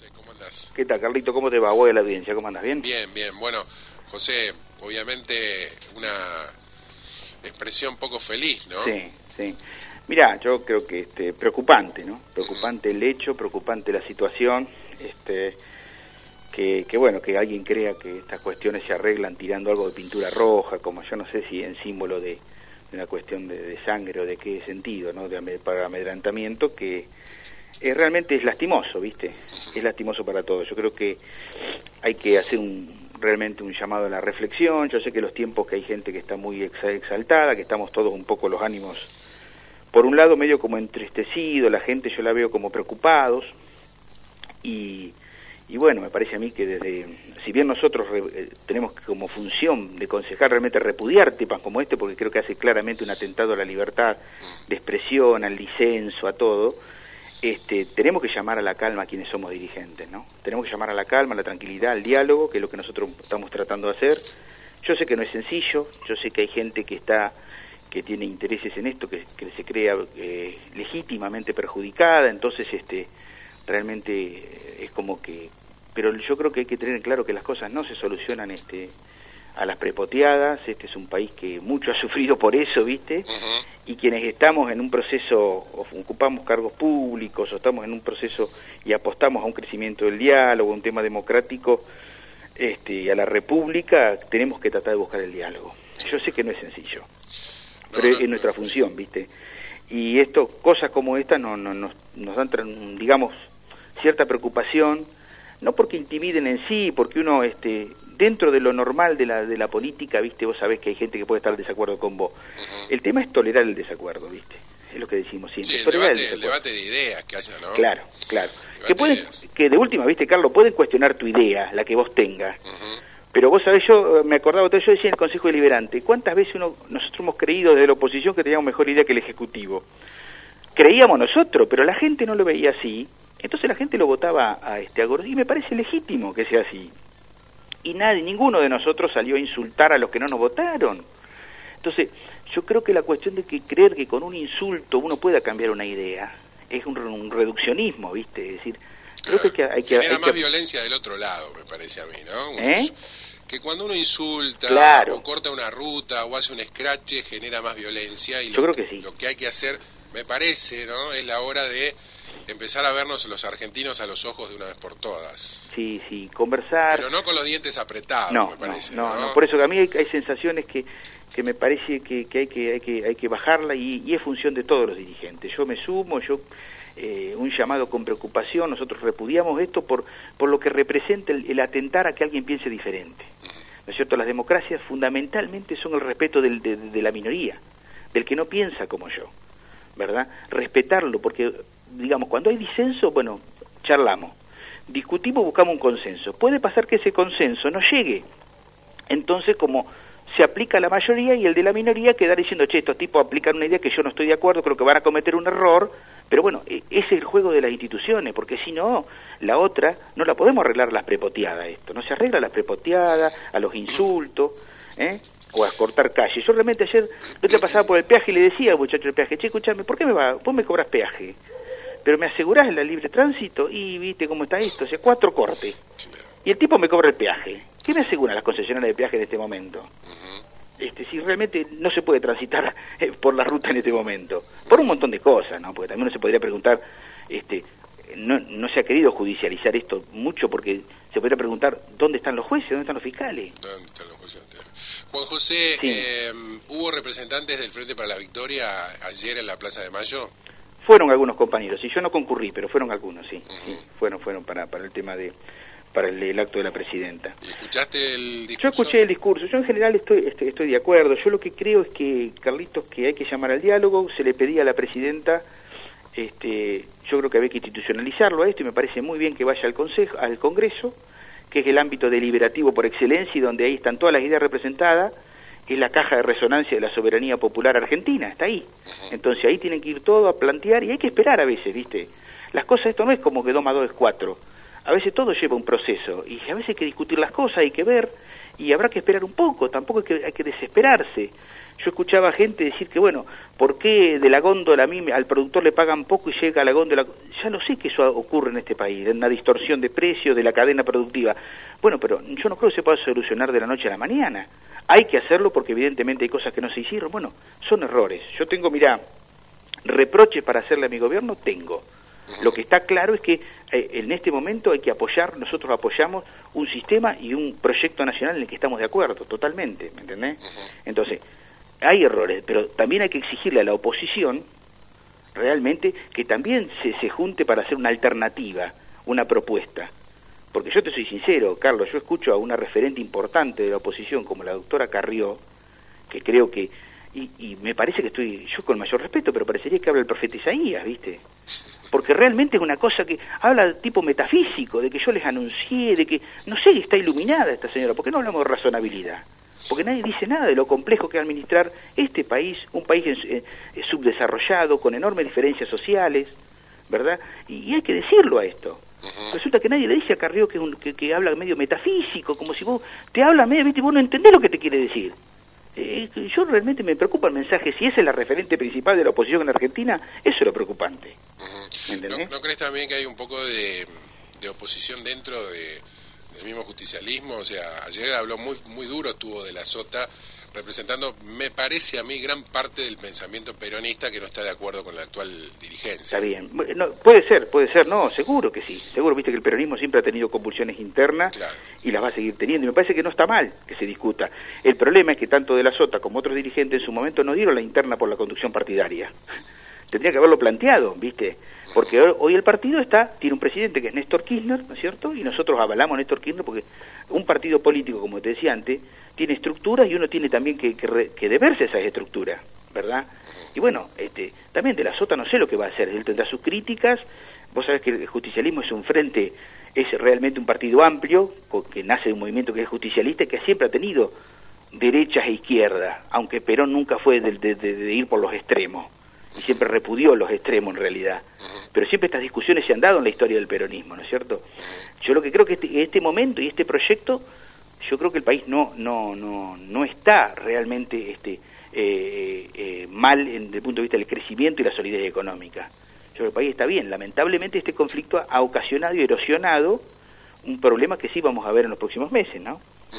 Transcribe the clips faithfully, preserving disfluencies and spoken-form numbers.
José, ¿cómo andás? ¿Qué tal, Carlito? ¿Cómo te va? Voy a la audiencia, ¿cómo andas? ¿Bien? Bien, bien. Bueno, José, obviamente una expresión poco feliz, ¿no? Sí, sí. Mirá, yo creo que este, preocupante, ¿no? Preocupante el hecho, preocupante la situación, este, que, que bueno, que alguien crea que estas cuestiones se arreglan tirando algo de pintura roja, como yo no sé si en símbolo de, de una cuestión de, de sangre o de qué sentido, ¿no? De, para amedrentamiento, que eh, realmente es lastimoso, ¿viste? Es lastimoso para todos. Yo creo que hay que hacer un realmente un llamado a la reflexión. Yo sé que los tiempos que hay gente que está muy exaltada, que estamos todos un poco los ánimos, por un lado medio como entristecido, la gente yo la veo como preocupados, y, y bueno, me parece a mí que desde, si bien nosotros re, tenemos como función de concejal realmente repudiar temas como este, porque creo que hace claramente un atentado a la libertad de expresión, al disenso, a todo, Este, tenemos que llamar a la calma a quienes somos dirigentes, ¿no? Tenemos que llamar a la calma, a la tranquilidad, al diálogo, que es lo que nosotros estamos tratando de hacer. Yo sé que no es sencillo, yo sé que hay gente que está, que tiene intereses en esto, que, que se crea eh, legítimamente perjudicada, entonces este, realmente es como que, pero yo creo que hay que tener claro que las cosas no se solucionan este, a las prepoteadas. Este es un país que mucho ha sufrido por eso, ¿viste? Uh-huh. Y quienes estamos en un proceso, o ocupamos cargos públicos, o estamos en un proceso y apostamos a un crecimiento del diálogo, un tema democrático, este, a la república, tenemos que tratar de buscar el diálogo. Yo sé que no es sencillo, no, pero no, es nuestra no, función, ¿viste? Y esto, cosas como esta no, no, nos, nos dan, digamos, cierta preocupación, no porque intimiden en sí, porque uno, este, dentro de lo normal de la de la política, viste, vos sabés que hay gente que puede estar en desacuerdo con vos. Uh-huh. El tema es tolerar el desacuerdo, viste, es lo que decimos siempre. Sí, el debate, el, el debate de ideas que haya, ¿no? Claro, claro. Que pueden, que de última, viste, Carlos, pueden cuestionar tu idea, la que vos tengas. Uh-huh. Pero vos sabés, yo me acordaba, yo decía en el Consejo Deliberante, ¿cuántas veces uno nosotros hemos creído desde la oposición que teníamos mejor idea que el Ejecutivo? Creíamos nosotros, pero la gente no lo veía así. Entonces la gente lo votaba a este a Gordillo, y me parece legítimo que sea así. Y nadie, ninguno de nosotros salió a insultar a los que no nos votaron. Entonces, yo creo que la cuestión de que creer que con un insulto uno pueda cambiar una idea es un, un reduccionismo, ¿viste? Es decir, creo claro, que hay que... Hay que genera hay más que... violencia del otro lado, me parece a mí, ¿no? Uno, ¿Eh? Que cuando uno insulta, claro, o corta una ruta, o hace un escrache, genera más violencia. Y yo lo, creo que sí. Lo que hay que hacer, me parece, ¿no? Es la hora de empezar a vernos los argentinos a los ojos de una vez por todas. Sí, sí, conversar. Pero no con los dientes apretados, no, me parece. No, no, no, no, por eso que a mí hay, hay sensaciones que, que me parece que, que, hay que hay que hay que bajarla, y, y es función de todos los dirigentes. Yo me sumo, yo eh, un llamado con preocupación, nosotros repudiamos esto por por lo que representa el, el atentar a que alguien piense diferente. ¿No es cierto? Las democracias fundamentalmente son el respeto del, de, de la minoría, del que no piensa como yo, ¿verdad? Respetarlo, porque digamos, cuando hay disenso, bueno, charlamos, discutimos, buscamos un consenso. Puede pasar que ese consenso no llegue. Entonces, como se aplica a la mayoría y el de la minoría queda diciendo, che, estos tipos aplican una idea que yo no estoy de acuerdo, creo que van a cometer un error, pero bueno, ese es el juego de las instituciones, porque si no, la otra, no la podemos arreglar a las prepoteadas esto, no se arregla a las prepoteadas, a los insultos, ¿eh? O a cortar calle. Yo realmente ayer, yo te pasaba por el peaje y le decía al muchacho del peaje, che, escuchame, ¿por qué me va, vos me cobras peaje? Pero me asegurás el libre tránsito, y viste cómo está esto, o sea, cuatro cortes, y el tipo me cobra el peaje. ¿Qué me aseguran las concesionarias de peaje en este momento? Uh-huh. Este, si realmente no se puede transitar eh, por la ruta en este momento, por un montón de cosas, ¿no? Porque también uno se podría preguntar, este, no, no se ha querido judicializar esto mucho, porque se podría preguntar, ¿dónde están los jueces? ¿Dónde están los fiscales? ¿Dónde están los jueces? Juan José, sí. eh, ¿hubo representantes del Frente para la Victoria ayer en la Plaza de Mayo? Fueron algunos compañeros, y yo no concurrí, pero fueron algunos, sí, uh-huh. sí fueron fueron para para el tema de para el, el acto de la presidenta. ¿Y escuchaste el discurso? Yo escuché el discurso, yo en general estoy, estoy estoy de acuerdo. Yo lo que creo es que, Carlitos, que hay que llamar al diálogo. Se le pedía a la presidenta, este, yo creo que había que institucionalizarlo a esto, y me parece muy bien que vaya al consejo, al Congreso, que es el ámbito deliberativo por excelencia y donde ahí están todas las ideas representadas. Es la caja de resonancia de la soberanía popular argentina, está ahí. Entonces ahí tienen que ir todos a plantear, y hay que esperar a veces, ¿viste? Las cosas, esto no es como que dos más dos es cuatro. a veces todo lleva un proceso, y a veces hay que discutir las cosas, hay que ver, y habrá que esperar un poco, tampoco hay que, hay que desesperarse. Yo escuchaba gente decir que, bueno, ¿por qué de la góndola a mí, al productor le pagan poco y llega a la góndola? Ya lo sé que eso ocurre en este país, una distorsión de precios de la cadena productiva. Bueno, pero yo no creo que se pueda solucionar de la noche a la mañana. Hay que hacerlo porque evidentemente hay cosas que no se hicieron. Bueno, son errores. Yo tengo, mirá, reproches para hacerle a mi gobierno, tengo. Lo que está claro es que eh, en este momento hay que apoyar, nosotros apoyamos un sistema y un proyecto nacional en el que estamos de acuerdo, totalmente, ¿me entendés? Entonces, hay errores, pero también hay que exigirle a la oposición realmente que también se, se junte para hacer una alternativa, una propuesta. Porque yo te soy sincero, Carlos, yo escucho a una referente importante de la oposición como la doctora Carrió, que creo que, y, y me parece que estoy, yo con mayor respeto, pero parecería que habla el profeta Isaías, ¿viste? Porque realmente es una cosa que habla tipo metafísico, de que yo les anuncié, de que, no sé, está iluminada esta señora, ¿por qué no hablamos de razonabilidad? Porque nadie dice nada de lo complejo que es administrar este país, un país eh, subdesarrollado, con enormes diferencias sociales, ¿verdad? Y, y hay que decirlo a esto. Uh-huh. Resulta que nadie le dice a Carrió que, un, que, que habla medio metafísico, como si vos te habla medio, ¿viste? Vos no entendés lo que te quiere decir. Eh, yo realmente me preocupa el mensaje, si esa es la referente principal de la oposición en Argentina, eso es lo preocupante. Uh-huh. ¿No, ¿No crees también que hay un poco de, de oposición dentro de... del mismo justicialismo? O sea, ayer habló muy muy duro, estuvo de la Sota, representando, me parece a mí, gran parte del pensamiento peronista que no está de acuerdo con la actual dirigencia. Está bien, no, puede ser, puede ser, no, seguro que sí, seguro, viste que el peronismo siempre ha tenido convulsiones internas, claro, y las va a seguir teniendo, y me parece que no está mal que se discuta. El problema es que tanto de la Sota como otros dirigentes en su momento no dieron la interna por la conducción partidaria. Tendría que haberlo planteado, ¿viste? Porque hoy el partido está, tiene un presidente que es Néstor Kirchner, ¿no es cierto? Y nosotros avalamos a Néstor Kirchner porque un partido político, como te decía antes, tiene estructuras y uno tiene también que, que, re, que deberse a esas estructuras, ¿verdad? Y bueno, este, también de la Sota no sé lo que va a hacer, él tendrá sus críticas, vos sabés que el justicialismo es un frente, es realmente un partido amplio, que nace de un movimiento que es justicialista y que siempre ha tenido derechas e izquierdas, aunque Perón nunca fue de, de, de, de ir por los extremos. Y siempre repudió los extremos en realidad, pero siempre estas discusiones se han dado en la historia del peronismo, ¿no es cierto? Yo lo que creo que este, este momento y este proyecto, yo creo que el país no no no no está realmente este eh, eh, mal en, desde el punto de vista del crecimiento y la solidez económica. Yo creo que el país está bien. Lamentablemente este conflicto ha ocasionado y erosionado un problema que sí vamos a ver en los próximos meses, ¿no?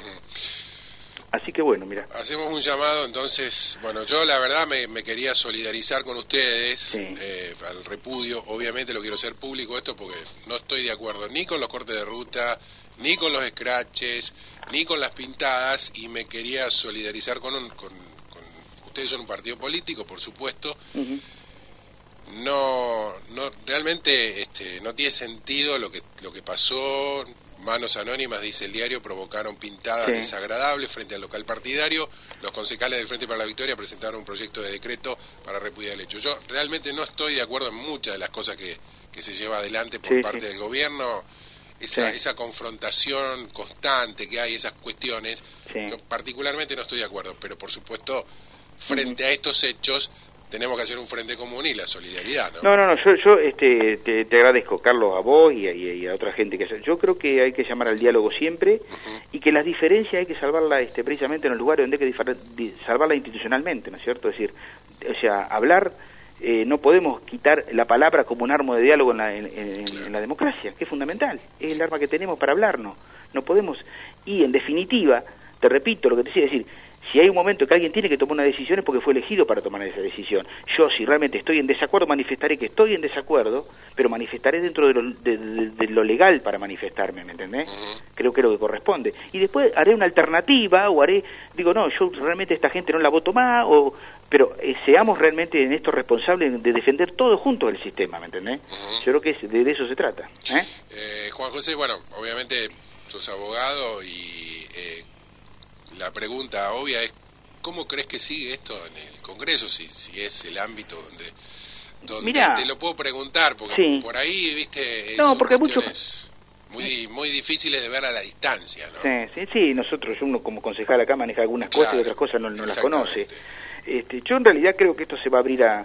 Así que bueno, mira. Hacemos un llamado, entonces, bueno, yo la verdad me, me quería solidarizar con ustedes, sí. eh, al repudio, obviamente lo quiero hacer público esto porque no estoy de acuerdo ni con los cortes de ruta, ni con los scratches, ni con las pintadas, y me quería solidarizar con, un, con, con ustedes son un partido político, por supuesto. Uh-huh. No, no, realmente este, no tiene sentido lo que, lo que pasó. Manos Anónimas, dice el diario, provocaron pintadas sí. desagradables frente al local partidario. Los concejales del Frente para la Victoria presentaron un proyecto de decreto para repudiar el hecho. Yo realmente no estoy de acuerdo en muchas de las cosas que, que se lleva adelante por sí, parte sí. del gobierno. Esa, sí. esa confrontación constante que hay, esas cuestiones, sí. yo particularmente no estoy de acuerdo, pero por supuesto, frente uh-huh. a estos hechos, tenemos que hacer un frente común y la solidaridad, ¿no? No, no, no, yo, yo este, te, te agradezco, Carlos, a vos y a, y a otra gente que hace. Yo creo que hay que llamar al diálogo siempre uh-huh. y que las diferencias hay que salvarlas este, precisamente en el lugar donde hay que salvarlas institucionalmente, ¿no es cierto? Es decir, o sea, hablar, eh, no podemos quitar la palabra como un arma de diálogo en la, en, en, en la democracia, que es fundamental, es el arma que tenemos para hablarnos, no podemos, y en definitiva, te repito lo que te decía, es decir, si hay un momento que alguien tiene que tomar una decisión es porque fue elegido para tomar esa decisión. Yo, si realmente estoy en desacuerdo, manifestaré que estoy en desacuerdo, pero manifestaré dentro de lo, de, de, de lo legal para manifestarme, ¿me entendés? Uh-huh. Creo que es lo que corresponde. Y después haré una alternativa, o haré, digo, no, yo realmente esta gente no la voto más, o pero eh, seamos realmente en esto responsables de defender todos juntos el sistema, ¿me entendés? Uh-huh. Yo creo que es, de, de eso se trata. ¿eh? Eh, Juan José, bueno, obviamente sos abogado y... Eh, la pregunta obvia es, ¿cómo crees que sigue esto en el Congreso? Si, si es el ámbito donde, donde Mirá, te lo puedo preguntar, porque sí. por ahí, viste, no, son porque cuestiones mucho... muy muy difíciles de ver a la distancia, ¿no? Sí, sí, sí, nosotros, uno como concejal acá maneja algunas claro, cosas y otras cosas no, no las conoce. Este, yo en realidad creo que esto se va a abrir a...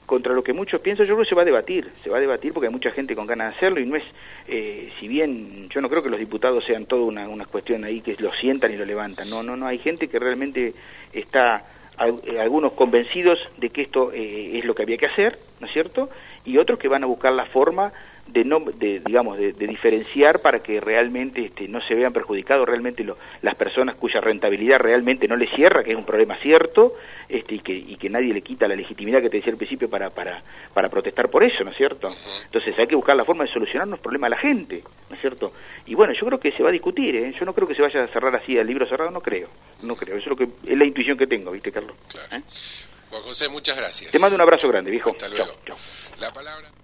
contra lo que muchos piensan, yo creo que se va a debatir, se va a debatir porque hay mucha gente con ganas de hacerlo y no es, eh, si bien yo no creo que los diputados sean toda una, una cuestión ahí que lo sientan y lo levantan, no, no, no, hay gente que realmente está, algunos convencidos de que esto eh, es lo que había que hacer, ¿no es cierto? Y otros que van a buscar la forma de no de digamos de, de diferenciar para que realmente este, no se vean perjudicados realmente lo, las personas cuya rentabilidad realmente no les cierra, que es un problema cierto, este y que y que nadie le quita la legitimidad que te decía al principio para para para protestar por eso, ¿no es cierto? Entonces hay que buscar la forma de solucionar los problemas a la gente, ¿no es cierto? Y bueno, yo creo que se va a discutir, ¿eh? Yo no creo que se vaya a cerrar así el libro cerrado, no creo, no creo, eso es lo que es la intuición que tengo, ¿viste, Carlos? Claro. ¿Eh? Juan José, muchas gracias. Te mando un abrazo grande, viejo. Hasta luego. Chau, chau. La palabra